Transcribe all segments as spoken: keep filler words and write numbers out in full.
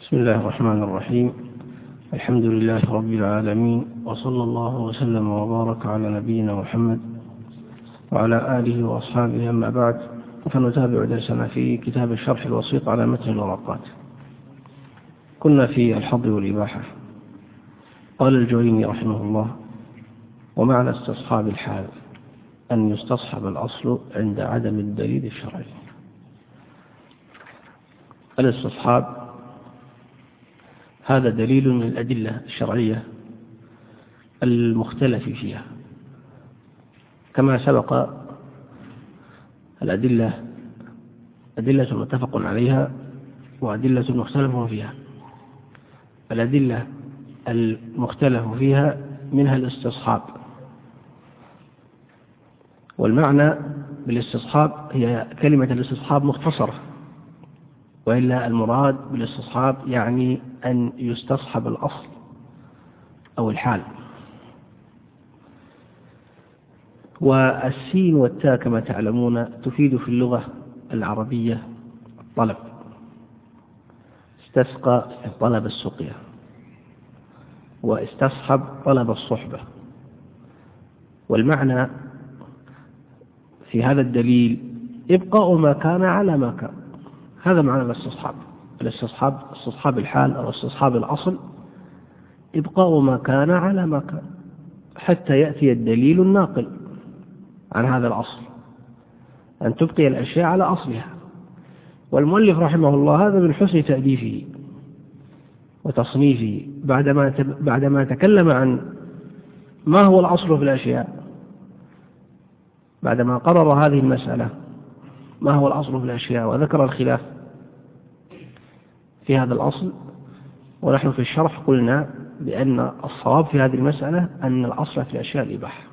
بسم الله الرحمن الرحيم. الحمد لله رب العالمين، وصلى الله وسلم وبارك على نبينا محمد وعلى آله وأصحابه. أما بعد، فنتابع درسنا في كتاب الشرح الوسيط على متن الورقات. كنا في الحظ والإباحة. قال الجويني رحمه الله: ومعنى استصحاب الحال أن يستصحب الأصل عند عدم الدليل الشرعي. الاستصحاب هذا دليل من الأدلة الشرعية المختلف فيها، كما سبق الأدلة أدلة متفق عليها وأدلة مختلف فيها. الأدلة المختلف فيها منها الاستصحاب، والمعنى بالاستصحاب هي كلمة الاستصحاب مختصرة، وإلا المراد بالاستصحاب يعني أن يستصحب الأصل أو الحال. والسين والتاء كما تعلمون تفيد في اللغة العربية الطلب. استسقى طلب السقيا، واستصحب طلب الصحبة. والمعنى في هذا الدليل إبقاء ما كان على ما كان. هذا معنى الاستصحاب. الاستصحاب استصحاب الحال أو استصحاب الأصل إبقاء ما كان على ما كان حتى يأتي الدليل الناقل عن هذا الأصل، أن تبقي الأشياء على أصلها. والمؤلف رحمه الله هذا من حسن تأليفه وتصنيفه، بعدما بعدما تكلم عن ما هو الأصل في الأشياء، بعدما قرر هذه المسألة ما هو الأصل في الأشياء وذكر الخلاف في هذا الأصل. ونحن في الشرح قلنا بأن الصواب في هذه المسألة أن الأصل في الأشياء الإباحة،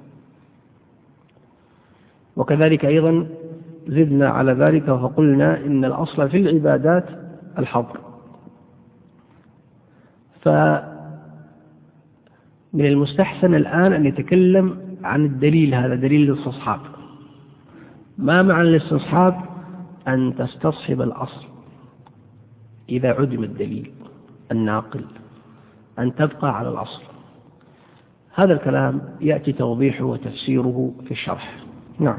وكذلك أيضا زدنا على ذلك فقلنا إن الأصل في العبادات الحظر. فمن المستحسن الآن أن يتكلم عن الدليل. هذا دليل الاستصحاب. ما معنى الاستصحاب؟ أن تستصحب الأصل إذا عدم الدليل الناقل، أن تبقى على الأصل. هذا الكلام يأتي توضيحه وتفسيره في الشرح. نعم.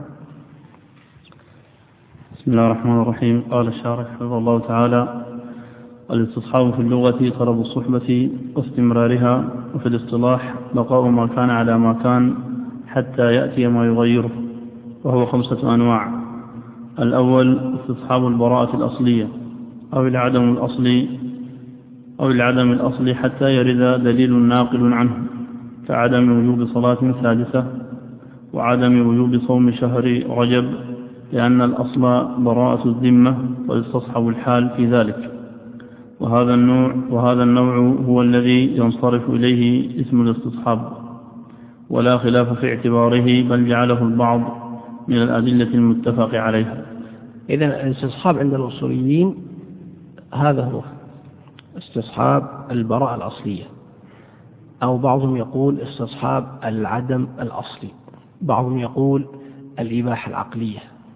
بسم الله الرحمن الرحيم. قال الشارح رحمه الله تعالى: الاستصحاب في اللغة طلب الصحبة واستمرارها، وفي الاصطلاح بقاء ما كان على ما كان حتى يأتي ما يغيره، وهو خمسة أنواع. الأول استصحاب البراءة الأصلية أو العدم الأصلي أو العدم الأصلي حتى يرد دليل ناقل عنه، كعدم وجوب صلاة سادسة وعدم وجوب صوم شهر رجب، لأن الأصل براءة الذمة ويستصحب الحال في ذلك. وهذا النوع وهذا النوع هو الذي ينصرف إليه اسم الاستصحاب، ولا خلاف في اعتباره، بل جعله البعض من الأدلة المتفق عليها. إذن الاستصحاب عند الأصوليين هذا هو استصحاب البراءة الأصلية، أو بعضهم يقول استصحاب العدم الأصلي، بعضهم يقول الإباحة العقلية،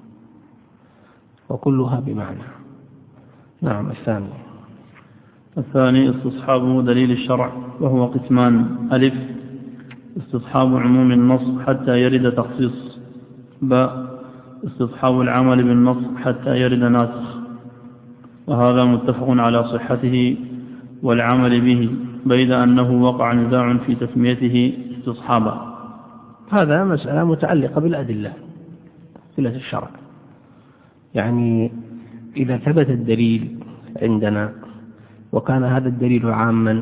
وكلها بمعنى. نعم. الثاني الثاني استصحاب دليل الشرع، وهو قسمان: ألف استصحاب عموم النص حتى يرد تخصيص، باء استصحاب العمل بالنص حتى يرد ناسخ. وهذا متفق على صحته والعمل به، بيد أنه وقع نزاع في تسميته استصحابا. هذا مسألة متعلقة بالأدلة أدلة الشرع. يعني إذا ثبت الدليل عندنا وكان هذا الدليل عاما،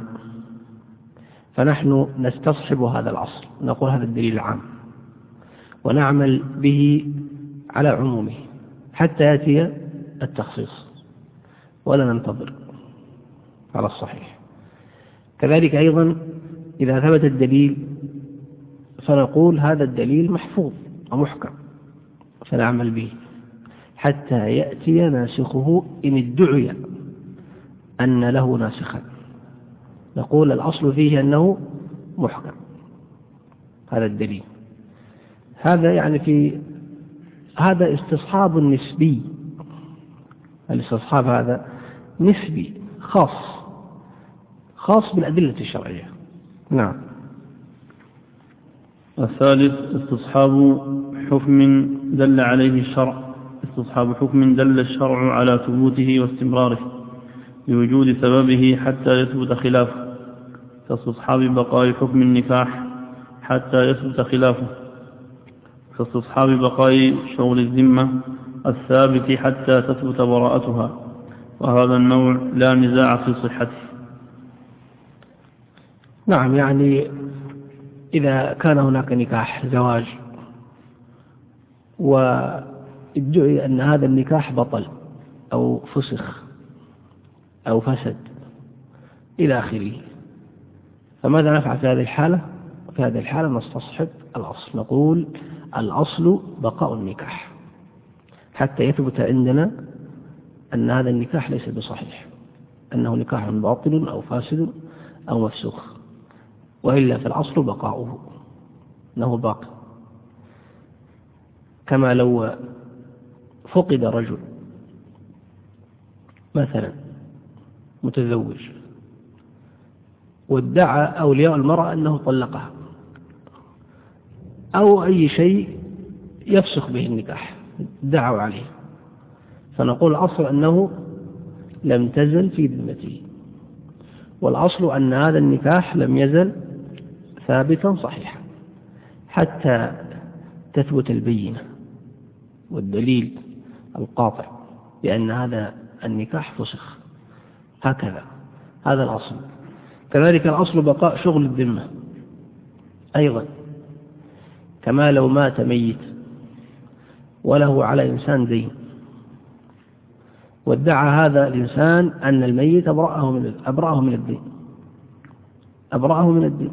فنحن نستصحب هذا الأصل، نقول هذا الدليل عام، ونعمل به على عمومه حتى يأتي التخصيص، ولا ننتظر على الصحيح. كذلك أيضا إذا ثبت الدليل فنقول هذا الدليل محفوظ ومحكم، فنعمل به حتى يأتي ناسخه. إن ادعي أن له ناسخا نقول الأصل فيه أنه محكم هذا الدليل. هذا يعني في هذا استصحاب نسبي. الاستصحاب هذا نسبي خاص خاص بالأدلة الشرعية. نعم. الثالث استصحاب حكم دل عليه الشرع استصحاب حكم دل الشرع على ثبوته واستمراره بوجود سببه حتى يثبت خلافه، كاستصحاب بقاء حكم النكاح حتى يثبت خلافه، كاستصحاب بقاء شغل الذمة الثابت حتى تثبت براءتها، وهذا النوع لا نزاع في صحته. نعم، يعني إذا كان هناك نكاح زواج وادعي أن هذا النكاح بطل أو فسخ أو فسد إلى آخره، فماذا نفعل في هذه الحالة؟ في هذه الحالة نستصحب الأصل، نقول الأصل بقاء النكاح حتى يثبت عندنا أن هذا النكاح ليس بصحيح، أنه نكاح باطل أو فاسد أو مفسوخ، وإلا في الأصل بقاؤه أنه باقي. كما لو فقد رجل مثلا متزوج وادعى أولياء المرأة أنه طلقها أو أي شيء يفسخ به النكاح دعوا عليه، فنقول الأصل أنه لم تزل في ذمته، والأصل أن هذا النكاح لم يزل ثابتا صحيحا حتى تثبت البينة والدليل القاطع بأن هذا النكاح فسخ. هكذا هذا الأصل. كذلك الأصل بقاء شغل الذمة أيضا، كما لو مات ميت وله على إنسان دين وادعى هذا الإنسان أن الميت أبرأه من أبرأه من الدين أبرأه من الدين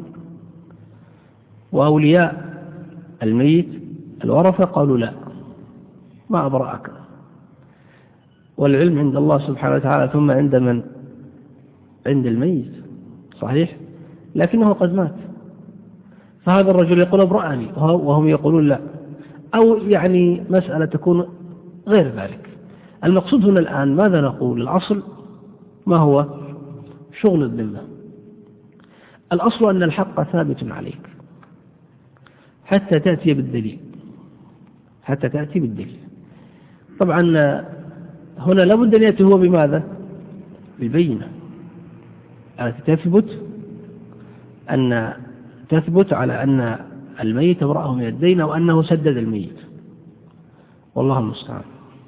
وأولياء الميت الورثة قالوا لا، ما أبرأك، والعلم عند الله سبحانه وتعالى ثم عند من؟ عند الميت، صحيح، لكنه قد مات، فهذا الرجل يقول أبرأني وهم يقولون لا، أو يعني مسألة تكون غير ذلك. المقصود هنا الآن ماذا نقول؟ الأصل ما هو؟ شغل الذمة. الأصل أن الحق ثابت عليك حتى تأتي بالدليل حتى تأتي بالدليل. طبعا هنا لابد أن يأتي هو بماذا؟ بالبينة التي تثبت أن تثبت على أن الميت أبرأه من الدين أو أنه سدد الميت، والله المستعان.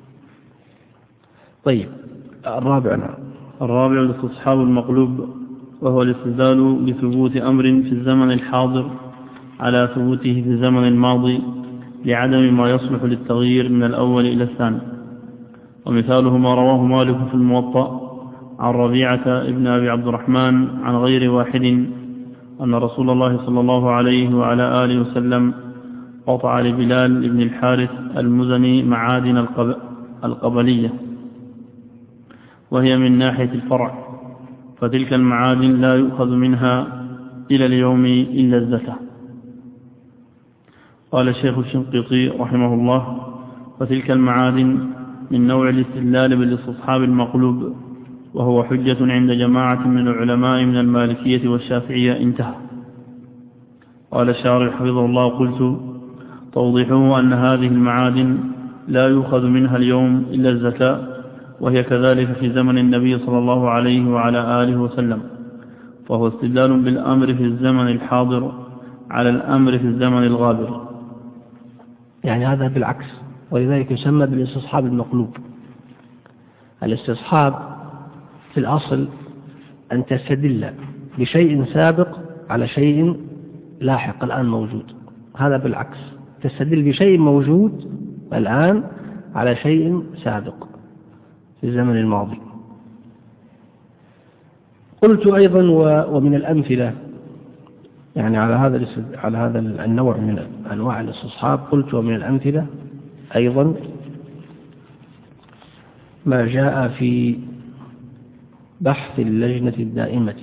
طيب الرابع. الرابع الاستصحاب المقلوب، وهو الاستدلال بثبوت أمر في الزمن الحاضر على ثبوته في الزمن الماضي لعدم ما يصلح للتغيير من الأول إلى الثاني. ومثاله ما رواه مالك في الموطأ عن ربيعة ابن أبي عبد الرحمن عن غير واحد أن رسول الله صلى الله عليه وعلى آله وسلم قطع لبلال ابن الحارث المزني معادن القبلية، وهي من ناحية الفرع، فتلك المعادن لا يؤخذ منها إلى اليوم إلا الزكاة. قال الشيخ الشنقيطي رحمه الله: فتلك المعادن من نوع الاستدلال بالاستصحاب المقلوب، وهو حجة عند جماعة من العلماء من المالكية والشافعية. انتهى. قال الشارح حفظه الله: قلت: توضيحه أن هذه المعادن لا يؤخذ منها اليوم إلا الزكاة، وهي كذلك في زمن النبي صلى الله عليه وعلى آله وسلم، فهو استدلال بالأمر في الزمن الحاضر على الأمر في الزمن الغابر. يعني هذا بالعكس، ولذلك يسمى بالاستصحاب المقلوب. الاستصحاب في الأصل أن تستدل بشيء سابق على شيء لاحق الآن موجود، هذا بالعكس، تستدل بشيء موجود الآن على شيء سابق في الزمن الماضي. قلت أيضا ومن الأمثلة يعني على هذا على هذا النوع من أنواع الاستصحاب، قلت ومن الأمثلة أيضا ما جاء في بحث اللجنة الدائمة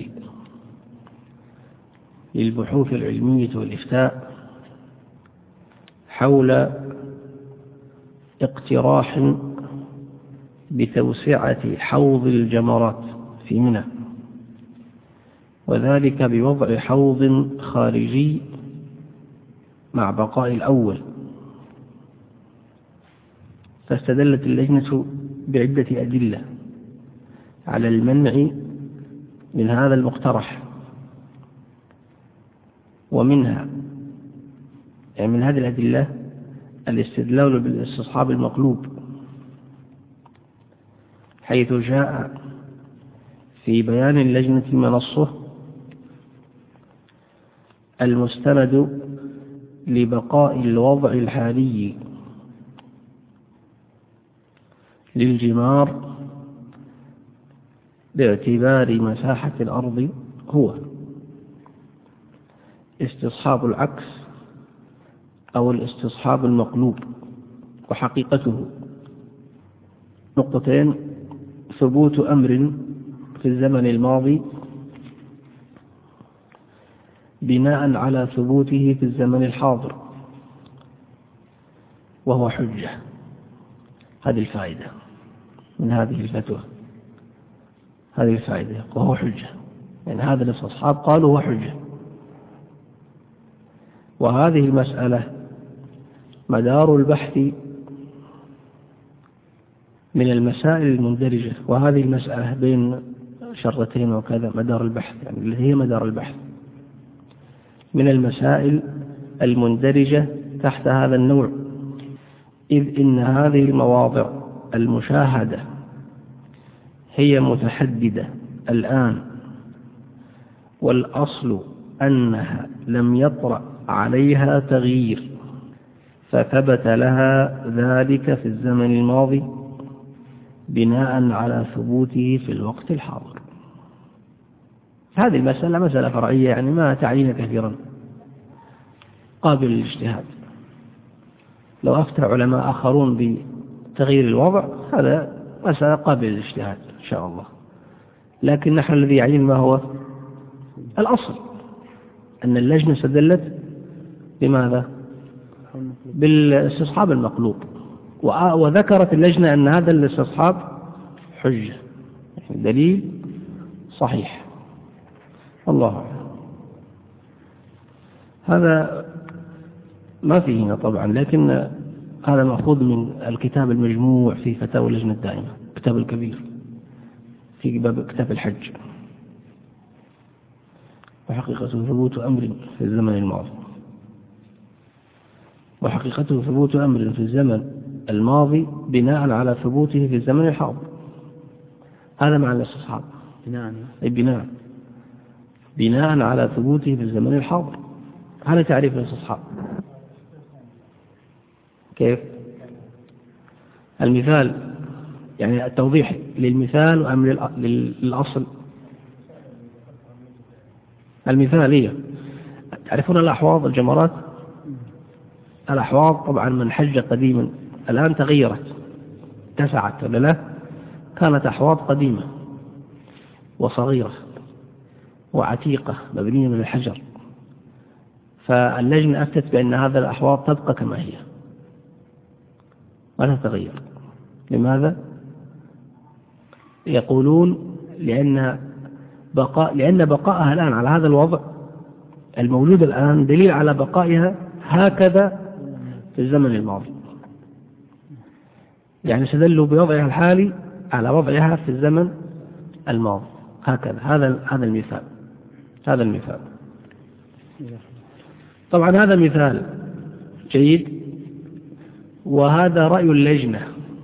للبحوث العلمية والإفتاء حول اقتراح بتوسعة حوض الجمرات في منى وذلك بوضع حوض خارجي مع بقاء الأول. فاستدلت اللجنة بعدة أدلة على المنع من هذا المقترح، ومنها يعني من هذه الأدلة الاستدلال بالاستصحاب المقلوب، حيث جاء في بيان اللجنة منصه المستند لبقاء الوضع الحالي للجمار باعتبار مساحة الأرض هو استصحاب العكس أو الاستصحاب المقلوب. وحقيقته نقطتين: ثبوت أمر في الزمن الماضي بناء على ثبوته في الزمن الحاضر وهو حجة. هذه الفائدة من هذه الفتوى، هذه الفائدة وهو حجة، يعني هذا الاستصحاب قالوا هو حجة. وهذه المسألة مدار البحث من المسائل المندرجة، وهذه المسألة بين شرتين وكذا مدار البحث، يعني اللي هي مدار البحث من المسائل المندرجة تحت هذا النوع، إذ إن هذه المواضع المشاهدة هي متحددة الآن، والأصل أنها لم يطرأ عليها تغيير، فثبت لها ذلك في الزمن الماضي بناء على ثبوته في الوقت الحاضر. هذه المسألة مسألة فرعية، يعني ما تعين كثيرا، قابل للاجتهاد. لو أفتى علماء آخرون بتغيير الوضع هذا مسألة قابل للاجتهاد إن شاء الله، لكن نحن الذي يعين ما هو الأصل، أن اللجنة استدلت بماذا؟ بالاستصحاب المقلوب، وذكرت اللجنة أن هذا الاستصحاب حجة، يعني دليل صحيح. الله أعلم. هذا ما فيه هنا طبعا، لكن هذا مأخوذ من الكتاب المجموع في فتاوى اللجنة الدائمة، الكتاب الكبير في باب كتاب الحج. وحقيقة ثبوت أمر في الزمن الماضي، وحقيقته ثبوت أمر في الزمن الماضي بناء على ثبوته في الزمن الحاضر. هذا معنى الاستصحاب، بناء أي بناء بناء على ثبوته في الزمن الحاضر. هذا تعريف الاستصحاب. كيف؟ المثال يعني التوضيح للمثال أم للأصل؟ المثال هي تعرفون الأحواض الجمرات، الأحواض طبعا من حج قديما الآن تغيرت اتسعت ولا لا؟ كانت أحواض قديمة وصغيرة وعتيقة مبنية من الحجر، فاللجنة أفتت بأن هذا الأحواض تبقى كما هي ولا تتغير. لماذا؟ يقولون لأن بقاء لأن بقائها الآن على هذا الوضع الموجود الآن دليل على بقائها هكذا في الزمن الماضي، يعني استدلوا بوضعها الحالي على وضعها في الزمن الماضي هكذا. هذا هذا المثال هذا المثال طبعا هذا مثال جيد، وهذا رأي اللجنة،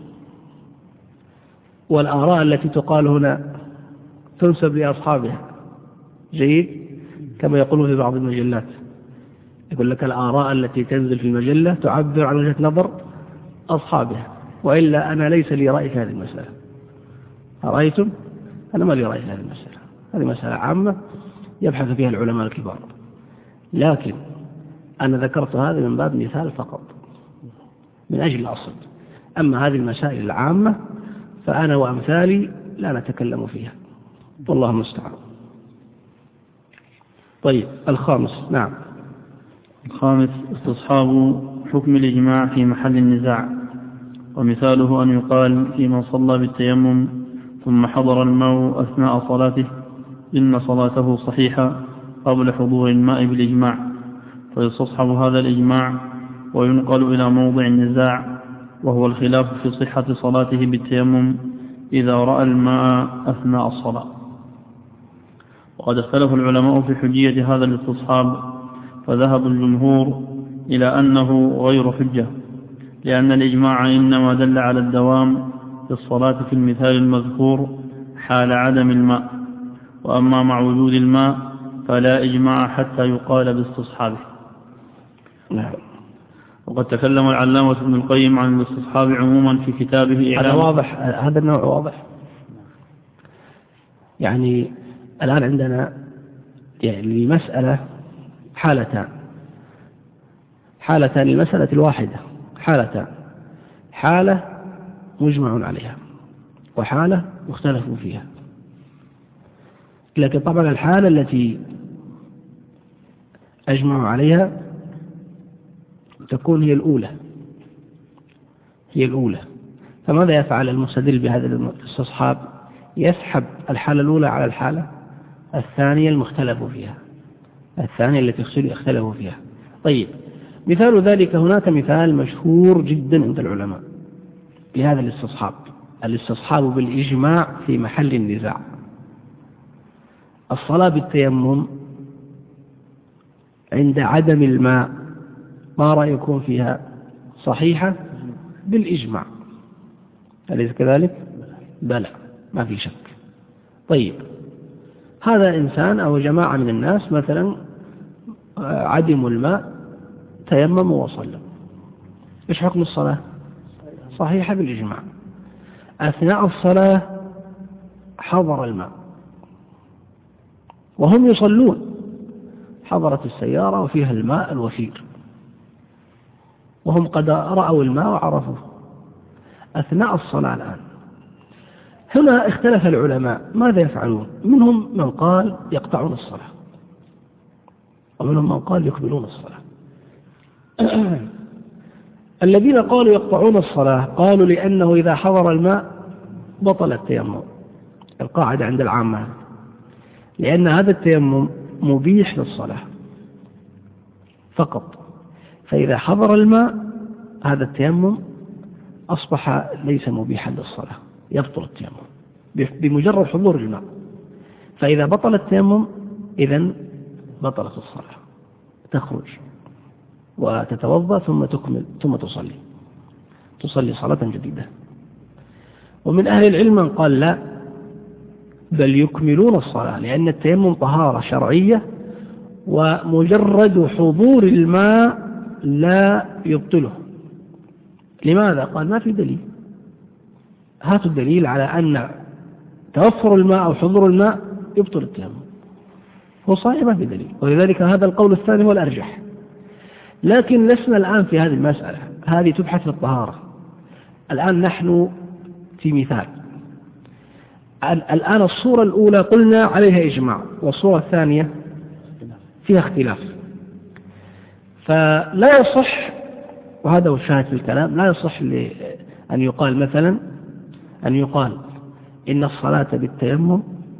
والآراء التي تقال هنا تنسب لأصحابها. جيد، كما يقولون في بعض المجلات، يقول لك الآراء التي تنزل في المجلة تعبر عن وجهة نظر أصحابها، وإلا أنا ليس لي رأي في هذه المسألة. أرأيتم؟ أنا ما لي رأي في هذه المسألة، هذه مسألة عامة يبحث فيها العلماء الكبار، لكن أنا ذكرت هذا من باب مثال فقط من أجل الأصل. أما هذه المسائل العامة فأنا وأمثالي لا نتكلم فيها، والله المستعان. طيب الخامس. نعم. الخامس استصحاب حكم الإجماع في محل النزاع، ومثاله أن يقال في من صلى بالتيمم ثم حضر الماء أثناء صلاته إن صلاته صحيحة قبل حضور الماء بالإجماع، فيستصحب هذا الإجماع وينقل إلى موضع النزاع، وهو الخلاف في صحة صلاته بالتيمم إذا رأى الماء أثناء الصلاة. وقد اختلف العلماء في حجية هذا الاستصحاب، فذهب الجمهور إلى أنه غير حجة، لأن الإجماع إنما دل على الدوام في الصلاة في المثال المذكور حال عدم الماء، وأما مع وجود الماء فلا إجماع حتى يقال باستصحابه. نعم. وقد تكلم العلامة ابن القيم عن الاستصحاب عموما في كتابه إعلام. هذا واضح، هذا النوع واضح. يعني الآن عندنا يعني المسألة حالتان حالتان المسألة الواحدة حالتان، حالة مجمع عليها وحالة مختلف فيها. لكن طبعا الحالة التي أجمع عليها تكون هي الأولى هي الأولى فماذا يفعل المستدل بهذا الاستصحاب؟ يسحب الحالة الأولى على الحالة الثانية المختلف فيها، الثانية التي اختلفوا فيها. طيب، مثال ذلك هناك مثال مشهور جدا عند العلماء لهذا الاستصحاب، الاستصحاب بالإجماع في محل النزاع. الصلاة بالتيمم عند عدم الماء ما رأيكم فيها؟ صحيحة بالإجماع، أليس كذلك؟ بلى، ما في شك. طيب، هذا إنسان أو جماعة من الناس مثلا عدموا الماء، تيمموا وصلوا، إيش حكم الصلاة؟ صحيحة بالإجماع. أثناء الصلاة حضر الماء وهم يصلون، حضرت السيارة وفيها الماء الوفير وهم قد رأوا الماء وعرفوه أثناء الصلاة. الآن هنا اختلف العلماء ماذا يفعلون؟ منهم من قال يقطعون الصلاة، ومنهم من قال يكملون الصلاة. الذين قالوا يقطعون الصلاة قالوا لأنه إذا حضر الماء بطل التيمم، القاعدة عند العامة، لأن هذا التيمم مبيح للصلاة فقط، فإذا حضر الماء هذا التيمم أصبح ليس مبيحا للصلاة، يبطل التيمم بمجرد حضور الماء. فإذا بطل التيمم إذن بطلت الصلاة، تخرج وتتوضأ ثم تكمل ثم تصلي تصلي صلاة جديدة. ومن أهل العلم من قال لا، بل يكملون الصلاة، لأن التيمم طهارة شرعية ومجرد حضور الماء لا يبطله. لماذا؟ قال ما في دليل. هاتوا الدليل على أن توفر الماء أو حضور الماء يبطل التيمم، هو صحيح ما في دليل، ولذلك هذا القول الثاني هو الأرجح. لكن لسنا الآن في هذه المسألة، هذه تبحث في الطهارة. الآن نحن في مثال. الآن الصورة الأولى قلنا عليها إجماع، والصورة الثانية فيها اختلاف. فلا يصح، وهذا هو الشاهد في الكلام، لا يصح أن يقال مثلا أن يقال إن الصلاة بالتيمم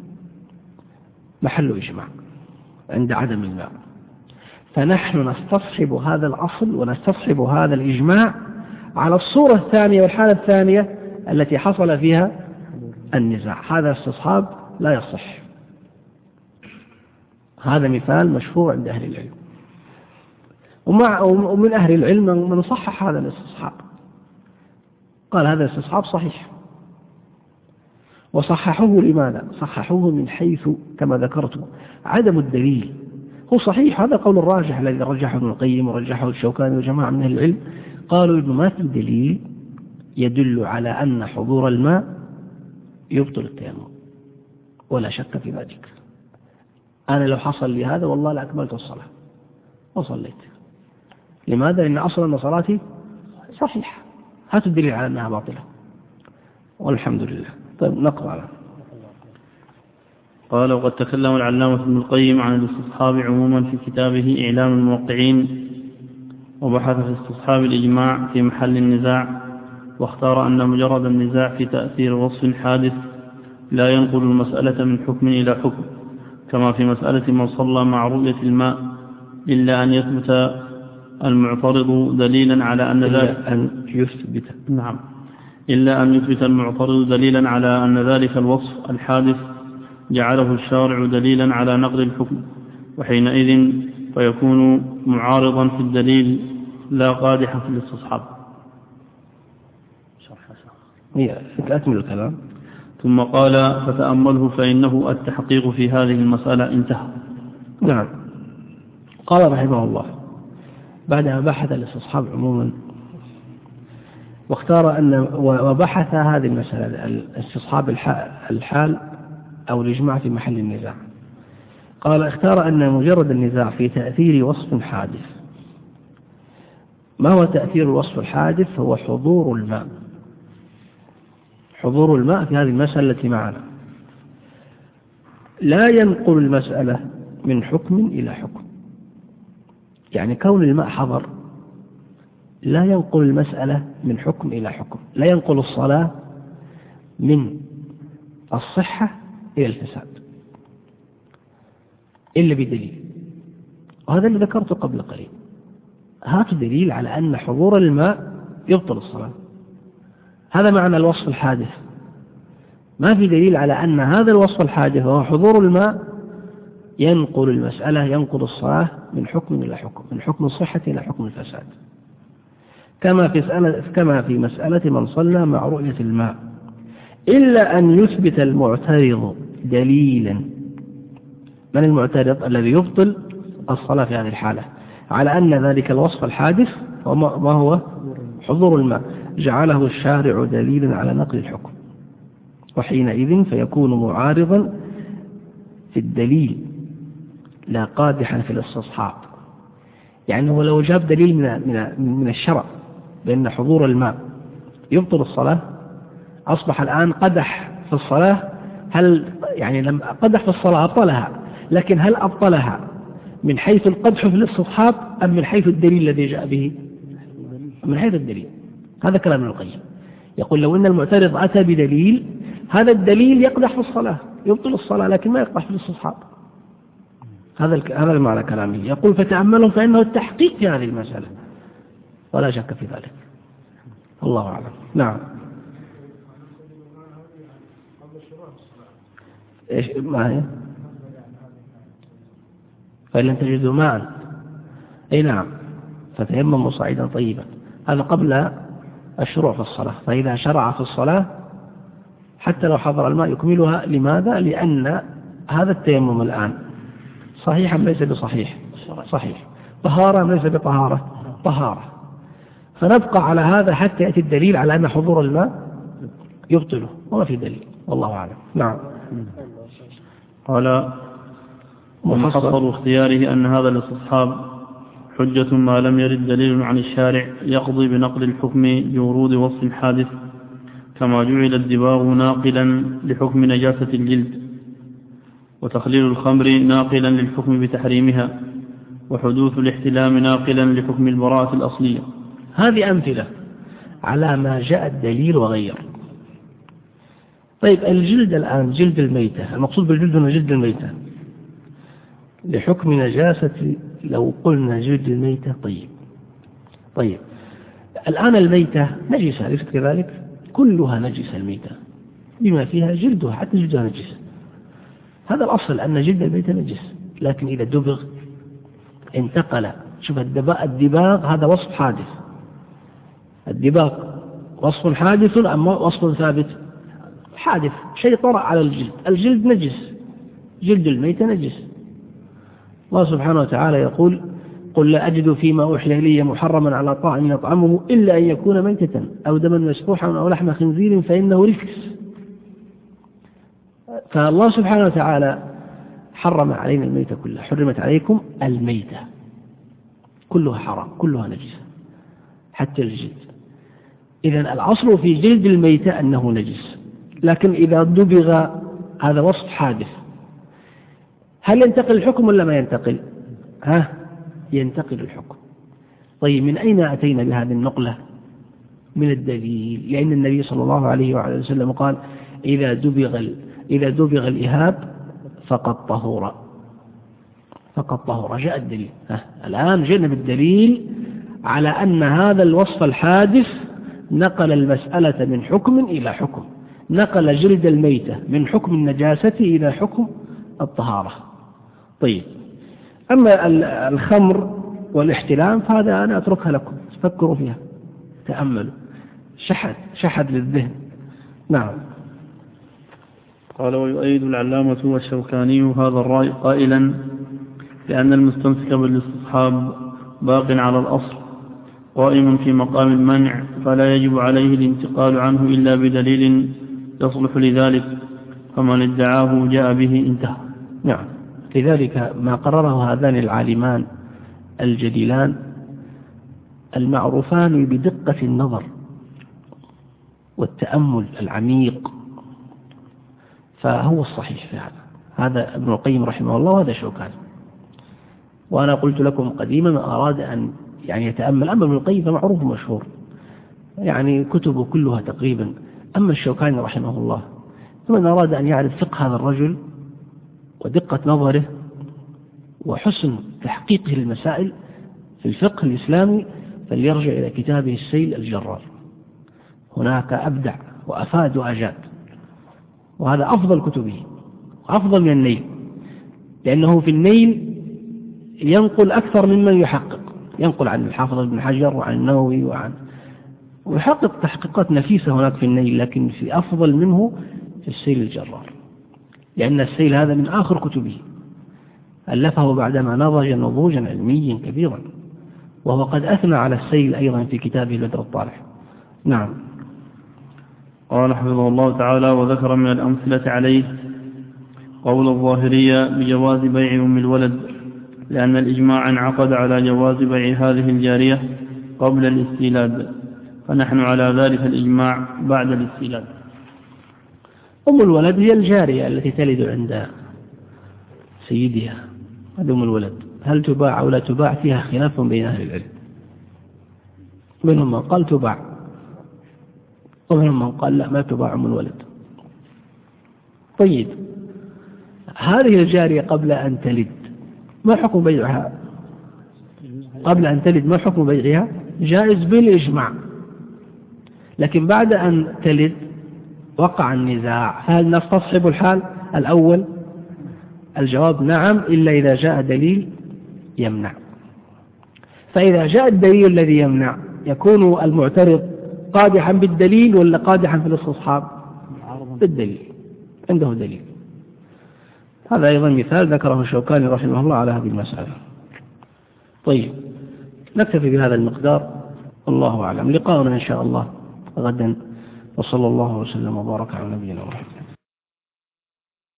محل إجماع عند عدم الماء، فنحن نستصحب هذا الأصل ونستصحب هذا الإجماع على الصورة الثانية والحالة الثانية التي حصل فيها النزاع. هذا استصحاب لا يصح. هذا مثال مشهور عند أهل العلم، ومع ومن أهل العلم من صحح هذا الاستصحاب، قال هذا الاستصحاب صحيح. وصححوه لماذا؟ صححوه من حيث كما ذكرت عدم الدليل. هو صحيح، هذا قول الراجح الذي رجحه ابن القيم ورجحه الشوكاني وجماعة من أهل العلم، قالوا إنه ما في دليل يدل على أن حضور الماء يبطل التيمم، ولا شك في ذلك. أنا لو حصل لي هذا والله لأكملت الصلاة وصليت. لماذا؟ لأن أصلا صلاتي صحيح. هاتوا الدليل على أنها باطلة، والحمد لله. طيب نقرأ. قال وقد تكلم العلامة ابن القيم عن الاستصحاب عموما في كتابه إعلام الموقعين، وبحث في استصحاب الإجماع في محل النزاع، واختار أن مجرد النزاع في تأثير وصف حادث لا ينقل المسألة من حكم إلى حكم، كما في مسألة من صلى مع رؤية الماء، إلا أن يثبت المعترض دليلا على أن ذلك أن يثبت نعم إلا أن يثبت المعترض دليلا على أن ذلك الوصف الحادث جعله الشارع دليلا على نقل الحكم، وحينئذ فيكون معارضا في الدليل لا قادحا في الاستصحاب. أكمل الكلام. ثم قال فتأمله فإنه التحقيق في هذه المسألة انتهى. نعم. قال رحمه الله بعد ما بحث الاستصحاب عموما واختار أن وبحث هذه المسألة الاستصحاب الحال أو الإجماع في محل النزاع، قال اختار أن مجرد النزاع في تأثير وصف حادث. ما هو تأثير الوصف الحادث؟ هو حضور الماء. حضور الماء في هذه المسألة التي معنا لا ينقل المسألة من حكم إلى حكم، يعني كون الماء حضر لا ينقل المسألة من حكم إلى حكم، لا ينقل الصلاة من الصحة إلى الفساد إلا بدليل، وهذا اللي ذكرته قبل قليل. هات دليل على أن حضور الماء يبطل الصلاة، هذا معنى الوصف الحادث. ما في دليل على أن هذا الوصف الحادث وهو حضور الماء ينقل المسألة ينقل الصلاة من حكم إلى حكم، من حكم الصحة إلى حكم الفساد، كما في كما في مسألة من صلى مع رؤية الماء، إلا أن يثبت المعترض دليلا. من المعترض؟ الذي يبطل الصلاة في هذه الحالة، على أن ذلك الوصف الحادث وما هو حضور الماء جعله الشارع دليلا على نقل الحكم، وحينئذ فيكون معارضا في الدليل لا قادحا في الاستصحاب. يعني هو لو جاب دليل من من من الشرع بأن حضور الماء يبطل الصلاة، أصبح الآن قدح في الصلاة. هل يعني لم قدح في الصلاة أبطلها، لكن هل أبطلها من حيث القدح في الاستصحاب أم من حيث الدليل الذي جاء به؟ من حيث الدليل. هذا كلام ابن القيم، يقول لو أن المعترض أتى بدليل، هذا الدليل يقدح في الصلاة يبطل الصلاة لكن ما يقدح في الاستصحاب. هذا هذا المعنى كلامه. يقول فتأملهم فإنه التحقيق في هذه المسألة ولا شك في ذلك. الله أعلم. نعم. إيش ما هي؟ فإن لم تجدوا ماء، أي نعم، فتيمموا صعيدا طيبا. هذا قبل الشروع في الصلاة. فإذا شرع في الصلاة حتى لو حضر الماء يكملها. لماذا؟ لأن هذا التيمم الآن صحيح أم ليس بصحيح؟ صحيح. طهارة أم ليس بطهارة؟ طهارة. فنبقى على هذا حتى يأتي الدليل على أن حضور الماء يبطله، وما في دليل، والله أعلم. نعم. قال ومحصل اختياره أن هذا الاستصحاب حجة ما لم يرد دليل عن الشارع يقضي بنقل الحكم بورود وصف حادث، كما جعل الدباغ ناقلا لحكم نجاسة الجلد، وتخليل الخمر ناقلا للحكم بتحريمها، وحدوث الاحتلام ناقلا لحكم البراءة الأصلية. هذه أمثلة على ما جاء الدليل وغير. طيب الجلد الآن، جلد الميتة، المقصود بالجلد هنا جلد الميتة لحكم نجاسة. لو قلنا جلد الميتة طيب طيب الآن الميتة نجسة ليست كذلك؟ كلها نجسة الميتة بما فيها جلدها، حتى جلدها نجس. هذا الأصل أن جلد الميتة نجس، لكن إذا دبغ انتقل. شوف الدباغ هذا وصف حادث. الدباغ وصف حادث أم وصف ثابت؟ حادث، شيء طرأ على الجلد. الجلد نجس، جلد الميتة نجس. الله سبحانه وتعالى يقول قل لا أجد فيما أوحي إلي محرما على طاعم يطعمه إلا أن يكون ميتة أو دما مسفوحا أو لحم خنزير فإنه رجس. فالله سبحانه وتعالى حرم علينا الميتة كلها. حرمت عليكم الميتة كلها حرام، كلها نجسة حتى الجلد. إذن الأصل في جلد الميتة أنه نجس، لكن إذا دبغ هذا وصف حادث. هل ينتقل الحكم ولا ما ينتقل؟ ها ينتقل الحكم. طيب من أين أتينا بهذه النقلة؟ من الدليل، لأن النبي صلى الله عليه وعلى وسلم قال إذا دبغ إذا دبغ الإهاب فقد طهور، فقد طهور، جاء الدليل. الآن جئنا بالدليل على أن هذا الوصف الحادث نقل المسألة من حكم إلى حكم، نقل جلد الميتة من حكم النجاسة إلى حكم الطهارة. طيب، أما الخمر والاحتلام فهذا أنا أتركها لكم، فكروا فيها، تأملوا، شحذ شحذ للذهن. نعم. قال: ويؤيد العلامة والشوكاني هذا الرأي قائلا لأن المستمسك بالاستصحاب باق على الأصل قائم في مقام المنع، فلا يجب عليه الانتقال عنه إلا بدليل يصلح لذلك، فمن ادعاه جاء به انتهى. نعم. لذلك ما قرره هذان العالمان الجليلان المعروفان بدقة النظر والتأمل العميق، فهو الصحيح في هذا. هذا ابن القيم رحمه الله وهذا شوكاني. وأنا قلت لكم قديما ما أراد أن يعني يتأمل، أما ابن القيم فمعروف مشهور، يعني كتبه كلها تقريبا. أما الشوكاني رحمه الله فمن أراد أن يعرف فقه هذا الرجل ودقة نظره وحسن تحقيقه للمسائل في الفقه الإسلامي فليرجع إلى كتابه السيل الجرار، هناك أبدع وأفاد وأجاد، وهذا أفضل كتبه وأفضل من النيل، لأنه في النيل ينقل أكثر ممن يحقق، ينقل عن الحافظ ابن حجر وعن النووي وعن ويحقق تحقيقات نفيسة هناك في النيل، لكن في أفضل منه في السيل الجرار، لأن السيل هذا من آخر كتبه، ألفه بعدما نضج نضوجا علميا كبيرا، وهو قد أثنى على السيل أيضا في كتابه البدر الطالح. نعم. قال حفظه الله تعالى: وذكر من الأمثلة عليه قول الظاهرية بجواز بيع أم الولد، لأن الإجماع انعقد على جواز بيع هذه الجارية قبل الاستيلاد، فنحن على ذلك الإجماع بعد الاستيلاد. أم الولد هي الجارية التي تلد عند سيدها، هذه أم الولد. هل تباع أو لا تباع فيها خلاف بين أهل العلم، منهم من قال تباع ومنهم من قال لا ما تباع أم الولد. طيب، هذه الجارية قبل أن تلد ما حكم بيعها؟ قبل أن تلد ما حكم بيعها؟ جائز بالإجماع، لكن بعد أن تلد وقع النزاع، هل نستصحب الحال الأول؟ الجواب نعم، إلا إذا جاء دليل يمنع. فإذا جاء الدليل الذي يمنع يكون المعترض قادحا بالدليل ولا قادحا في الاستصحاب؟ بالدليل، عنده دليل. هذا أيضا مثال ذكره الشوكاني رحمه الله على هذه المسألة. طيب، نكتفي بهذا المقدار، الله أعلم. لقاؤنا إن شاء الله غدا، وصلى الله وسلم وبارك على نبينا محمد.